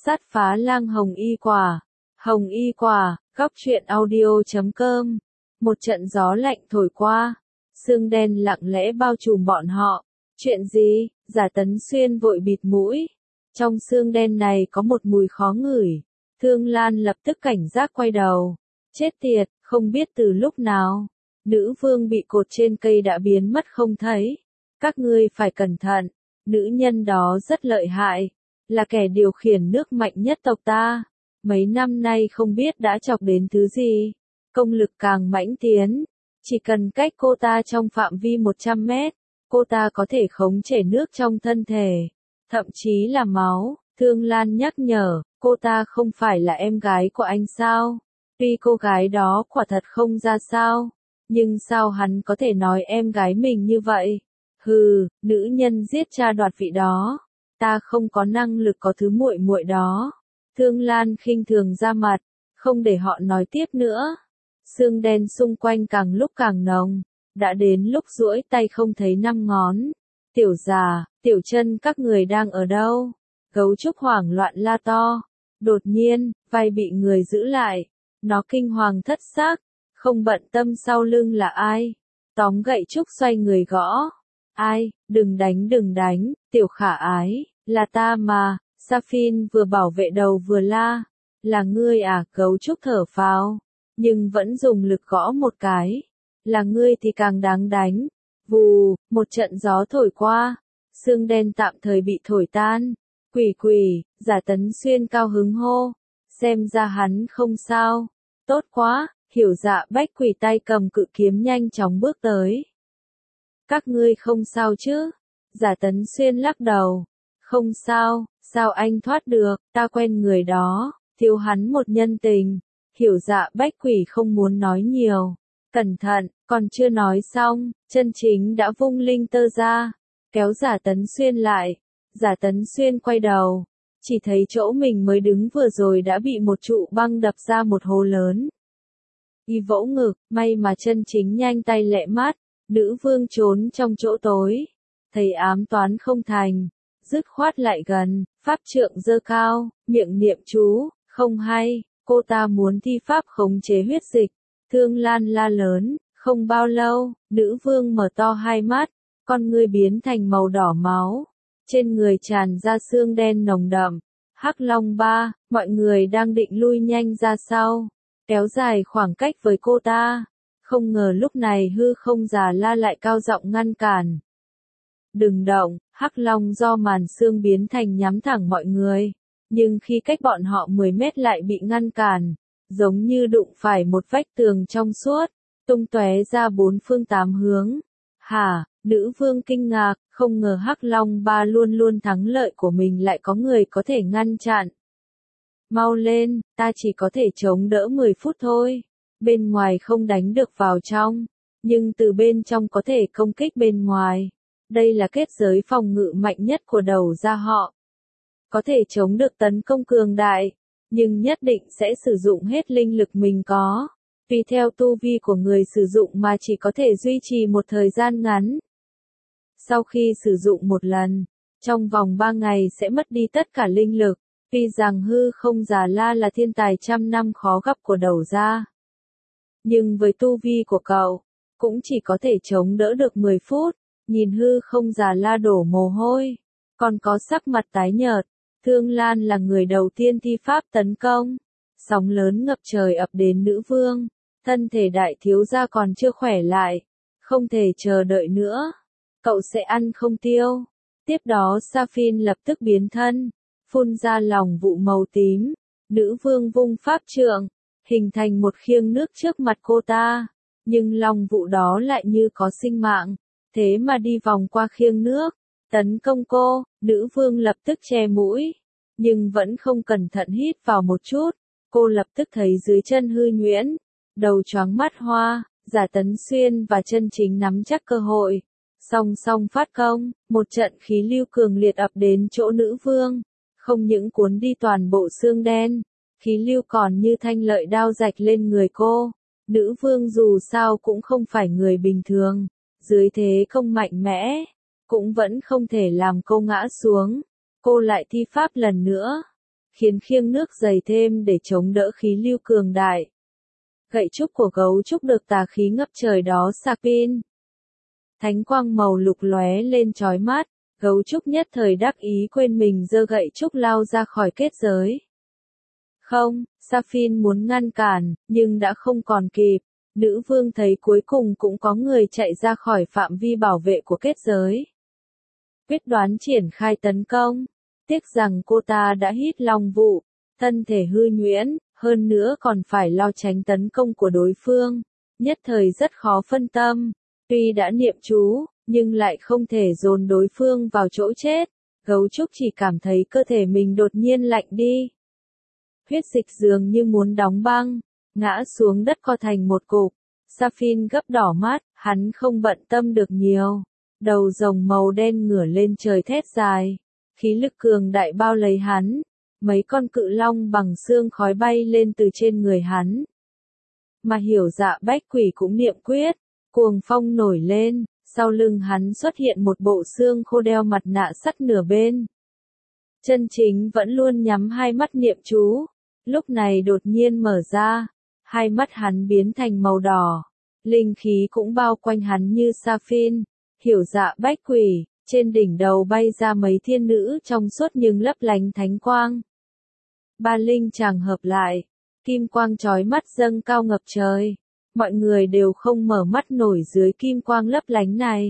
Sát phá lang hồng y quả. Hồng y quả, góc truyện audio.com. Một trận gió lạnh thổi qua. Sương đen lặng lẽ bao trùm bọn họ. Chuyện gì? Giả Tấn Xuyên vội bịt mũi. Trong sương đen này có một mùi khó ngửi. Thương Lan lập tức cảnh giác quay đầu. Chết tiệt, không biết từ lúc nào. Nữ vương bị cột trên cây đã biến mất không thấy. Các ngươi phải cẩn thận. Nữ nhân đó rất lợi hại. Là kẻ điều khiển nước mạnh nhất tộc ta. Mấy năm nay không biết đã chọc đến thứ gì. Công lực càng mãnh tiến. Chỉ cần cách cô ta trong phạm vi 100 mét, cô ta có thể khống chế nước trong thân thể. Thậm chí là máu. Thương Lan nhắc nhở, cô ta không phải là em gái của anh sao? Tuy cô gái đó quả thật không ra sao. Nhưng sao hắn có thể nói em gái mình như vậy? Hừ, nữ nhân giết cha đoạt vị đó. Ta không có năng lực có thứ muội muội đó. Thương Lan khinh thường ra mặt, không để họ nói tiếp nữa. Sương đen xung quanh càng lúc càng nồng, đã đến lúc duỗi tay không thấy năm ngón. Tiểu già, tiểu chân các người đang ở đâu? Gấu trúc hoảng loạn la to. Đột nhiên, vai bị người giữ lại. Nó kinh hoàng thất xác, không bận tâm sau lưng là ai. Tóm gậy trúc xoay người gõ. Ai, đừng đánh, tiểu khả ái, là ta mà. Saphin vừa bảo vệ đầu vừa la. Là ngươi à? Gấu trúc thở phào, nhưng vẫn dùng lực gõ một cái. Là ngươi thì càng đáng đánh. Vù, một trận gió thổi qua. Sương đen tạm thời bị thổi tan. Quỷ, Giả Tấn Xuyên cao hứng hô. Xem ra hắn không sao. Tốt quá, Hiểu Dạ Bách Quỷ tay cầm cự kiếm nhanh chóng bước tới. Các ngươi không sao chứ? Giả Tấn Xuyên lắc đầu. Không sao, sao anh thoát được, ta quen người đó, thiếu hắn một nhân tình. Hiểu Dạ Bách Quỷ không muốn nói nhiều. Cẩn thận, còn chưa nói xong, chân chính đã vung linh tơ ra, kéo Giả Tấn Xuyên lại. Giả Tấn Xuyên quay đầu, chỉ thấy chỗ mình mới đứng vừa rồi đã bị một trụ băng đập ra một hố lớn. Y vỗ ngực, may mà chân chính nhanh tay lẹ mắt. Nữ vương trốn trong chỗ tối, thấy ám toán không thành, dứt khoát lại gần, pháp trượng giơ cao, miệng niệm chú. Không hay, cô ta muốn thi pháp khống chế huyết dịch. Thương Lan la lớn. Không bao lâu, nữ vương mở to hai mắt, con ngươi biến thành màu đỏ máu, trên người tràn ra xương đen nồng đậm. Hắc Long Ba, mọi người đang định lui nhanh ra sau, kéo dài khoảng cách với cô ta. Không ngờ lúc này hư không già la lại cao giọng ngăn cản. Đừng động. Hắc Long do màn xương biến thành nhắm thẳng mọi người, nhưng khi cách bọn họ 10 mét lại bị ngăn cản, giống như đụng phải một vách tường trong suốt, tung tóe ra bốn phương tám hướng. Hả? Nữ vương kinh ngạc, không ngờ Hắc Long Ba luôn luôn thắng lợi của mình lại có người có thể ngăn chặn. Mau lên, ta chỉ có thể chống đỡ 10 phút thôi. Bên ngoài không đánh được vào trong, nhưng từ bên trong có thể công kích bên ngoài. Đây là kết giới phòng ngự mạnh nhất của đầu gia họ. Có thể chống được tấn công cường đại, nhưng nhất định sẽ sử dụng hết linh lực mình có. Tùy theo tu vi của người sử dụng mà chỉ có thể duy trì một thời gian ngắn. Sau khi sử dụng một lần, trong vòng 3 ngày sẽ mất đi tất cả linh lực. Tuy rằng hư không già la là thiên tài trăm năm khó gặp của đầu gia, nhưng với tu vi của cậu, cũng chỉ có thể chống đỡ được 10 phút. Nhìn hư không già la đổ mồ hôi, còn có sắc mặt tái nhợt. Thương Lan là người đầu tiên thi pháp tấn công. Sóng lớn ngập trời ập đến nữ vương. Thân thể đại thiếu gia còn chưa khỏe lại. Không thể chờ đợi nữa. Cậu sẽ ăn không tiêu. Tiếp đó Saphin lập tức biến thân, phun ra lòng vụ màu tím. Nữ vương vung pháp trượng, hình thành một khiêng nước trước mặt cô ta. Nhưng lòng vụ đó lại như có sinh mạng, thế mà đi vòng qua khiêng nước, tấn công cô. Nữ vương lập tức che mũi, nhưng vẫn không cẩn thận hít vào một chút. Cô lập tức thấy dưới chân hư nhuyễn, đầu choáng mắt hoa. Giả Tấn Xuyên và chân chính nắm chắc cơ hội, song song phát công. Một trận khí lưu cường liệt ập đến chỗ nữ vương, không những cuốn đi toàn bộ xương đen, khí lưu còn như thanh lợi đao rạch lên người cô. Nữ vương dù sao cũng không phải người bình thường, dưới thế công mạnh mẽ, cũng vẫn không thể làm cô ngã xuống. Cô lại thi pháp lần nữa, khiến khiêng nước dày thêm để chống đỡ khí lưu cường đại. Gậy trúc của gấu trúc được tà khí ngập trời đó sạc pin. Thánh quang màu lục lóe lên chói mắt, gấu trúc nhất thời đắc ý quên mình giơ gậy trúc lao ra khỏi kết giới. Không, Sapphire muốn ngăn cản, nhưng đã không còn kịp. Nữ vương thấy cuối cùng cũng có người chạy ra khỏi phạm vi bảo vệ của kết giới. Quyết đoán triển khai tấn công. Tiếc rằng cô ta đã hít long vụ, thân thể hư nhuyễn, hơn nữa còn phải lo tránh tấn công của đối phương. Nhất thời rất khó phân tâm. Tuy đã niệm chú, nhưng lại không thể dồn đối phương vào chỗ chết. Gấu trúc chỉ cảm thấy cơ thể mình đột nhiên lạnh đi. Huyết dịch dường như muốn đóng băng, ngã xuống đất co thành một cục. Sapphire gấp đỏ mắt, hắn không bận tâm được nhiều. Đầu rồng màu đen ngửa lên trời thét dài. Khí lực cường đại bao lấy hắn. Mấy con cự long bằng xương khói bay lên từ trên người hắn. Mà Hiểu Dạ Bách Quỷ cũng niệm quyết. Cuồng phong nổi lên, sau lưng hắn xuất hiện một bộ xương khô đeo mặt nạ sắt nửa bên. Chân Chính vẫn luôn nhắm hai mắt niệm chú. Lúc này đột nhiên mở ra. Hai mắt hắn biến thành màu đỏ. Linh khí cũng bao quanh hắn như Sapphire. Hiểu Dạ Bách Quỷ, trên đỉnh đầu bay ra mấy thiên nữ trong suốt nhưng lấp lánh thánh quang. Ba linh chàng hợp lại, kim quang chói mắt dâng cao ngập trời. Mọi người đều không mở mắt nổi dưới kim quang lấp lánh này.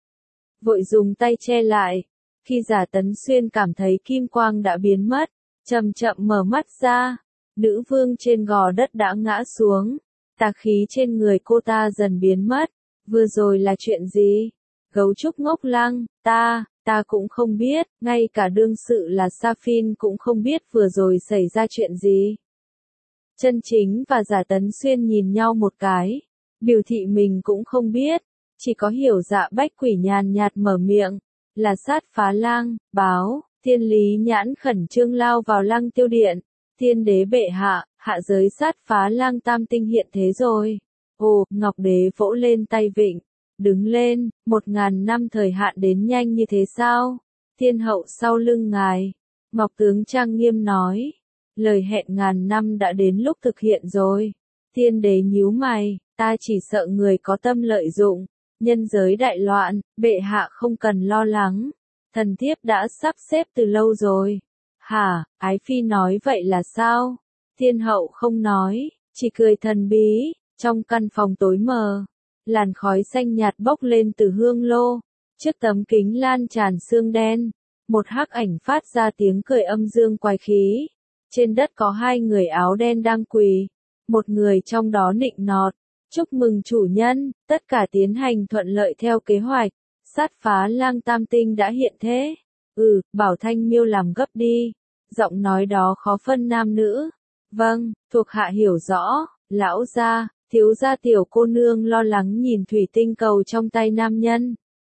Vội dùng tay che lại. Khi Giả Tấn Xuyên cảm thấy kim quang đã biến mất, chậm chậm mở mắt ra. Nữ vương trên gò đất đã ngã xuống. Tà khí trên người cô ta dần biến mất. Vừa rồi là chuyện gì? Gấu trúc ngốc lăng, ta cũng không biết, ngay cả đương sự là Sapphire cũng không biết vừa rồi xảy ra chuyện gì. Chân Chính và Giả Tấn Xuyên nhìn nhau một cái, biểu thị mình cũng không biết, chỉ có Hiểu Dạ Bách Quỷ nhàn nhạt mở miệng, là Sát Phá Lang, báo. Thiên Lý Nhãn khẩn trương lao vào Lăng Tiêu Điện. Thiên đế bệ hạ, hạ giới Sát Phá Lang tam tinh hiện thế rồi. Ồ, Ngọc đế vỗ lên tay vịnh. Đứng lên, 1000 năm thời hạn đến nhanh như thế sao? Thiên hậu sau lưng ngài. Ngọc tướng trang nghiêm nói. Lời hẹn 1000 năm đã đến lúc thực hiện rồi. Thiên đế nhíu mày, ta chỉ sợ người có tâm lợi dụng. Nhân giới đại loạn, bệ hạ không cần lo lắng. Thần thiếp đã sắp xếp từ lâu rồi. Hả, Ái Phi nói vậy là sao? Thiên hậu không nói, chỉ cười thần bí. Trong căn phòng tối mờ, làn khói xanh nhạt bốc lên từ hương lô. Trước tấm kính lan tràn sương đen. Một hắc ảnh phát ra tiếng cười âm dương quái khí. Trên đất có hai người áo đen đang quỳ. Một người trong đó nịnh nọt. Chúc mừng chủ nhân, tất cả tiến hành thuận lợi theo kế hoạch. Sát Phá Lang tam tinh đã hiện thế. Bảo Thanh Miêu làm gấp đi. Giọng nói đó khó phân nam nữ. Vâng, thuộc hạ hiểu rõ. Lão gia, thiếu gia tiểu cô nương lo lắng nhìn thủy tinh cầu trong tay nam nhân.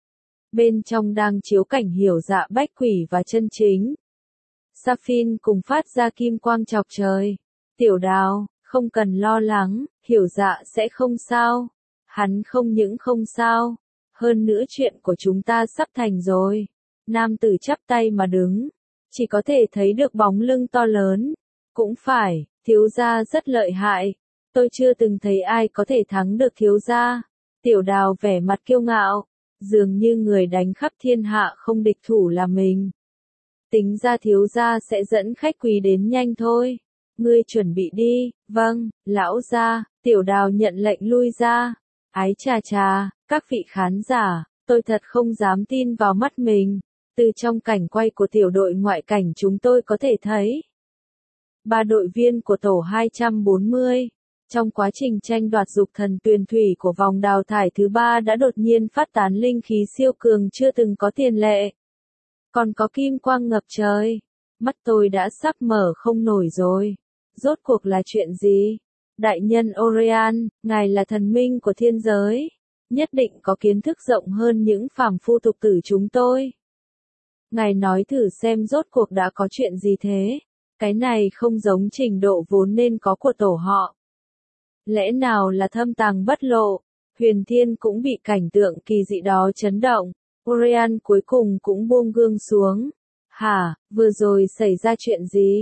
Bên trong đang chiếu cảnh Hiểu Dạ Bách Quỷ và Chân Chính. Sapphire cùng phát ra kim quang chọc trời. Tiểu Đào, không cần lo lắng, Hiểu Dạ sẽ không sao. Hắn không những không sao. Hơn nữa chuyện của chúng ta sắp thành rồi. Nam tử chắp tay mà đứng. Chỉ có thể thấy được bóng lưng to lớn. Cũng phải, thiếu gia rất lợi hại. Tôi chưa từng thấy ai có thể thắng được thiếu gia. Tiểu Đào vẻ mặt kiêu ngạo. Dường như người đánh khắp thiên hạ không địch thủ là mình. Tính ra thiếu gia sẽ dẫn khách quý đến nhanh thôi. Ngươi chuẩn bị đi. Vâng, lão gia. Tiểu Đào nhận lệnh lui ra. Ái chà chà, các vị khán giả, tôi thật không dám tin vào mắt mình. Từ trong cảnh quay của tiểu đội ngoại cảnh chúng tôi có thể thấy. 3 đội viên của tổ 240. Trong quá trình tranh đoạt dục thần tuyền thủy của vòng đào thải thứ 3 đã đột nhiên phát tán linh khí siêu cường chưa từng có tiền lệ. Còn có kim quang ngập trời. Mắt tôi đã sắp mở không nổi rồi. Rốt cuộc là chuyện gì? Đại nhân Orion, ngài là thần minh của thiên giới. Nhất định có kiến thức rộng hơn những phàm phu tục tử chúng tôi. Ngài nói thử xem rốt cuộc đã có chuyện gì thế? Cái này không giống trình độ vốn nên có của tổ họ. Lẽ nào là thâm tàng bất lộ? Huyền Thiên cũng bị cảnh tượng kỳ dị đó chấn động. Orion cuối cùng cũng buông gương xuống. Hả, vừa rồi xảy ra chuyện gì?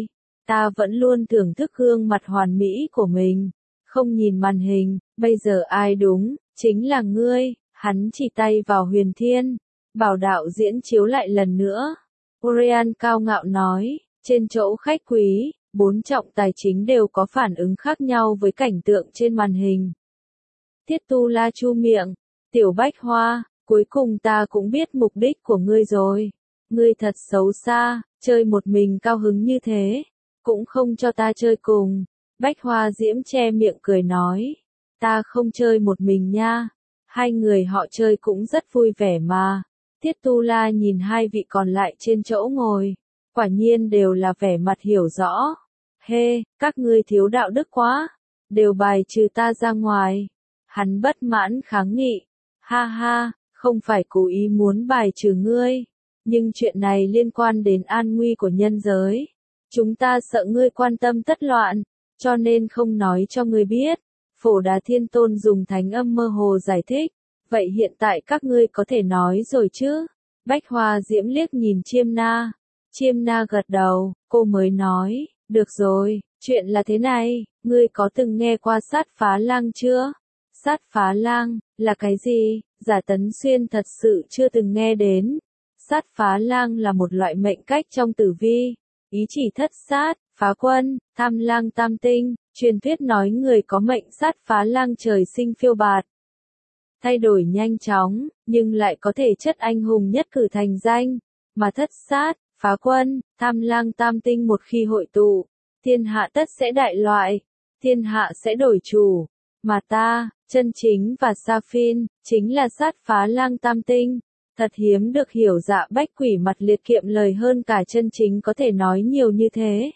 Ta vẫn luôn thưởng thức gương mặt hoàn mỹ của mình. Không nhìn màn hình, bây giờ ai đúng, chính là ngươi. Hắn chỉ tay vào Huyền Thiên, bảo đạo diễn chiếu lại lần nữa. Orion cao ngạo nói, trên chỗ khách quý, 4 trọng tài chính đều có phản ứng khác nhau với cảnh tượng trên màn hình. Tiết Tu La chu miệng, Tiểu Bách Hoa, cuối cùng ta cũng biết mục đích của ngươi rồi. Ngươi thật xấu xa, chơi một mình cao hứng như thế, cũng không cho ta chơi cùng. Bách Hoa Diễm che miệng cười nói, ta không chơi một mình nha, hai người họ chơi cũng rất vui vẻ mà. Tiết Tu La nhìn hai vị còn lại trên chỗ ngồi, quả nhiên đều là vẻ mặt hiểu rõ. Hê, các ngươi thiếu đạo đức quá, đều bài trừ ta ra ngoài. Hắn bất mãn kháng nghị, ha ha, không phải cố ý muốn bài trừ ngươi, nhưng chuyện này liên quan đến an nguy của nhân giới. Chúng ta sợ ngươi quan tâm tất loạn, cho nên không nói cho ngươi biết. Phổ Đà Thiên Tôn dùng thánh âm mơ hồ giải thích, vậy hiện tại các ngươi có thể nói rồi chứ? Bách Hoa Diễm liếc nhìn Chiêm Na. Chiêm Na gật đầu, cô mới nói, được rồi, chuyện là thế này, ngươi có từng nghe qua sát phá lang chưa? Sát phá lang, là cái gì? Giả Tấn Xuyên thật sự chưa từng nghe đến. Sát phá lang là một loại mệnh cách trong tử vi, ý chỉ thất sát, phá quân, tham lang tam tinh, truyền thuyết nói người có mệnh sát phá lang trời sinh phiêu bạt. Thay đổi nhanh chóng, nhưng lại có thể chất anh hùng nhất cử thành danh, mà thất sát, phá quân, tham lang tam tinh một khi hội tụ, thiên hạ tất sẽ đại loại, thiên hạ sẽ đổi chủ, mà ta, chân chính và sa phin, chính là sát phá lang tam tinh. Thật hiếm được hiểu Dạ Bách Quỷ mặt liệt kiệm lời hơn cả chân chính có thể nói nhiều như thế.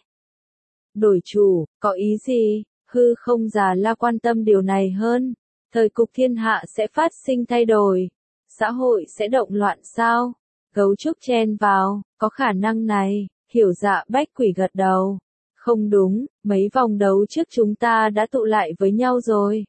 Đổi chủ, có ý gì? Hư không Già La quan tâm điều này hơn. Thời cục thiên hạ sẽ phát sinh thay đổi. Xã hội sẽ động loạn sao? Gấu trúc chen vào, có khả năng này, hiểu Dạ Bách Quỷ gật đầu. Không đúng, mấy vòng đấu trước chúng ta đã tụ lại với nhau rồi.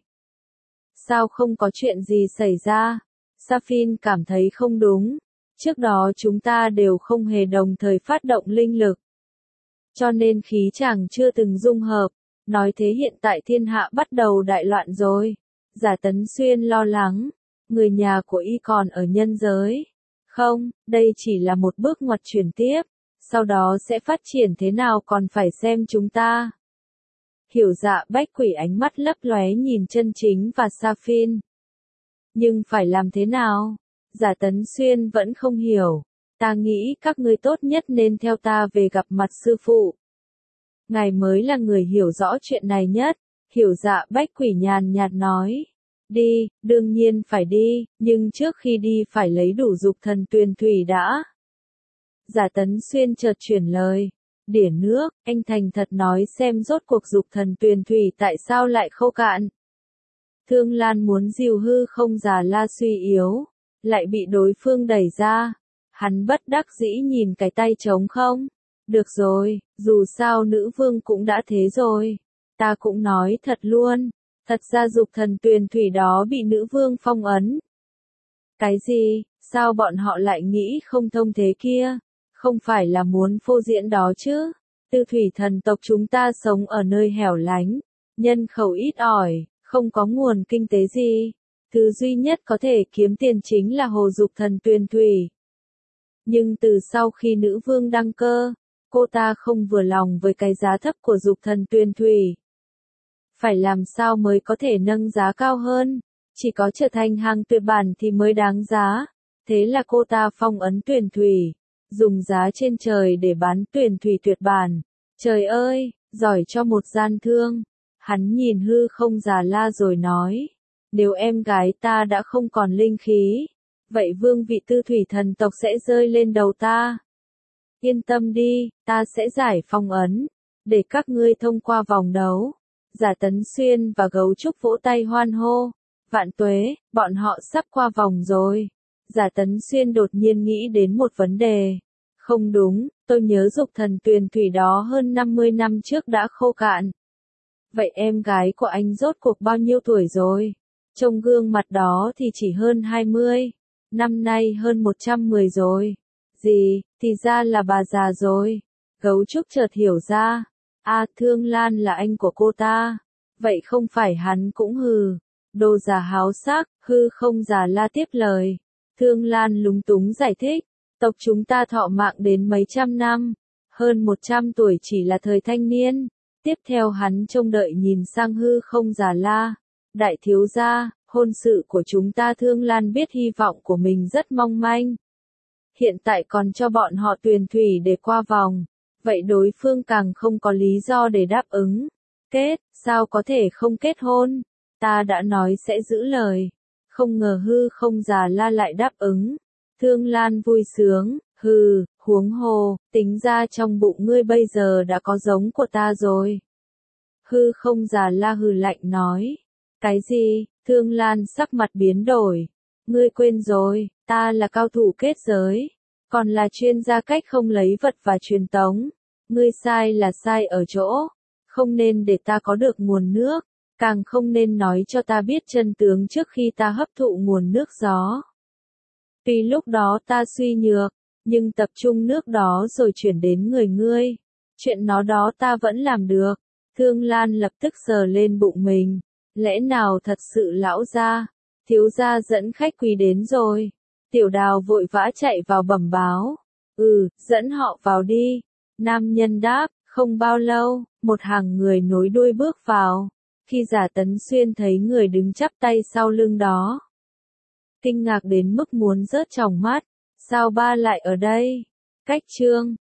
Sao không có chuyện gì xảy ra? Saphin cảm thấy không đúng. Trước đó chúng ta đều không hề đồng thời phát động linh lực. Cho nên khí chàng chưa từng dung hợp. Nói thế hiện tại thiên hạ bắt đầu đại loạn rồi. Giả Tấn Xuyên lo lắng. Người nhà của y còn ở nhân giới. Không, đây chỉ là một bước ngoặt chuyển tiếp. Sau đó sẽ phát triển thế nào còn phải xem chúng ta. Hiểu Dạ Bách Quỷ ánh mắt lấp lóe nhìn chân chính và Saphin. Nhưng phải làm thế nào? Giả Tấn Xuyên vẫn không hiểu. Ta nghĩ các ngươi tốt nhất nên theo ta về gặp mặt sư phụ. Ngài mới là người hiểu rõ chuyện này nhất. Hiểu Dạ Bách Quỷ nhàn nhạt nói. Đi, đương nhiên phải đi, nhưng trước khi đi phải lấy đủ dục thần tuyền thủy đã. Giả Tấn Xuyên chợt chuyển lời. Điển nước, anh thành thật nói xem rốt cuộc dục thần tuyền thủy tại sao lại khô cạn. Thương Lan muốn dìu hư không Già La suy yếu, lại bị đối phương đẩy ra. Hắn bất đắc dĩ nhìn cái tay trống không. Được rồi, dù sao nữ vương cũng đã thế rồi. Ta cũng nói thật luôn, thật ra dục thần tuyền thủy đó bị nữ vương phong ấn. Cái gì, sao bọn họ lại nghĩ không thông thế kia? Không phải là muốn phô diễn đó chứ? Tư thủy thần tộc chúng ta sống ở nơi hẻo lánh, nhân khẩu ít ỏi. Không có nguồn kinh tế gì. Thứ duy nhất có thể kiếm tiền chính là hồ dục thần tuyền thủy. Nhưng từ sau khi nữ vương đăng cơ, cô ta không vừa lòng với cái giá thấp của dục thần tuyền thủy. Phải làm sao mới có thể nâng giá cao hơn? Chỉ có trở thành hàng tuyệt bản thì mới đáng giá. Thế là cô ta phong ấn tuyền thủy, dùng giá trên trời để bán tuyền thủy tuyệt bản. Trời ơi, giỏi cho một gian thương. Hắn nhìn hư không Già La rồi nói, nếu em gái ta đã không còn linh khí, vậy vương vị tư thủy thần tộc sẽ rơi lên đầu ta. Yên tâm đi, ta sẽ giải phong ấn, để các ngươi thông qua vòng đấu. Giả Tấn Xuyên và Gấu Trúc vỗ tay hoan hô, vạn tuế, bọn họ sắp qua vòng rồi. Giả Tấn Xuyên đột nhiên nghĩ đến một vấn đề. Không đúng, tôi nhớ dục thần tuyền thủy đó hơn 50 năm trước đã khô cạn. Vậy em gái của anh rốt cuộc bao nhiêu tuổi rồi? Trông gương mặt đó thì chỉ hơn 20. Năm nay hơn 110 rồi. Gì, thì ra là bà già rồi. Gấu Trúc chợt hiểu ra. À, Thương Lan là anh của cô ta. Vậy không phải hắn cũng hừ. Đồ giả háo sắc, hư không Già La tiếp lời. Thương Lan lúng túng giải thích. Tộc chúng ta thọ mạng đến mấy trăm năm. Hơn 100 tuổi chỉ là thời thanh niên. Tiếp theo hắn trông đợi nhìn sang hư không Già La. Đại thiếu gia, hôn sự của chúng ta. Thương Lan biết hy vọng của mình rất mong manh. Hiện tại còn cho bọn họ tuyền thủy để qua vòng. Vậy đối phương càng không có lý do để đáp ứng. Kết, sao có thể không kết hôn? Ta đã nói sẽ giữ lời. Không ngờ hư không Già La lại đáp ứng. Thương Lan vui sướng, hừ, huống hồ, tính ra trong bụng ngươi bây giờ đã có giống của ta rồi. Hư không Già La hừ lạnh nói. Cái gì? Thương Lan sắc mặt biến đổi. Ngươi quên rồi, ta là cao thủ kết giới. Còn là chuyên gia cách không lấy vật và truyền tống. Ngươi sai là sai ở chỗ. Không nên để ta có được nguồn nước. Càng không nên nói cho ta biết chân tướng trước khi ta hấp thụ nguồn nước gió. Tuy lúc đó ta suy nhược, nhưng tập trung nước đó rồi chuyển đến người ngươi. Chuyện nó đó ta vẫn làm được. Thương Lan lập tức sờ lên bụng mình. Lẽ nào thật sự lão gia, thiếu gia dẫn khách quý đến rồi. Tiểu Đào vội vã chạy vào bẩm báo. Dẫn họ vào đi. Nam nhân đáp, không bao lâu, một hàng người nối đuôi bước vào. Khi Giả Tấn Xuyên thấy người đứng chắp tay sau lưng đó, kinh ngạc đến mức muốn rớt tròng mắt. Sao ba lại ở đây? Cách chương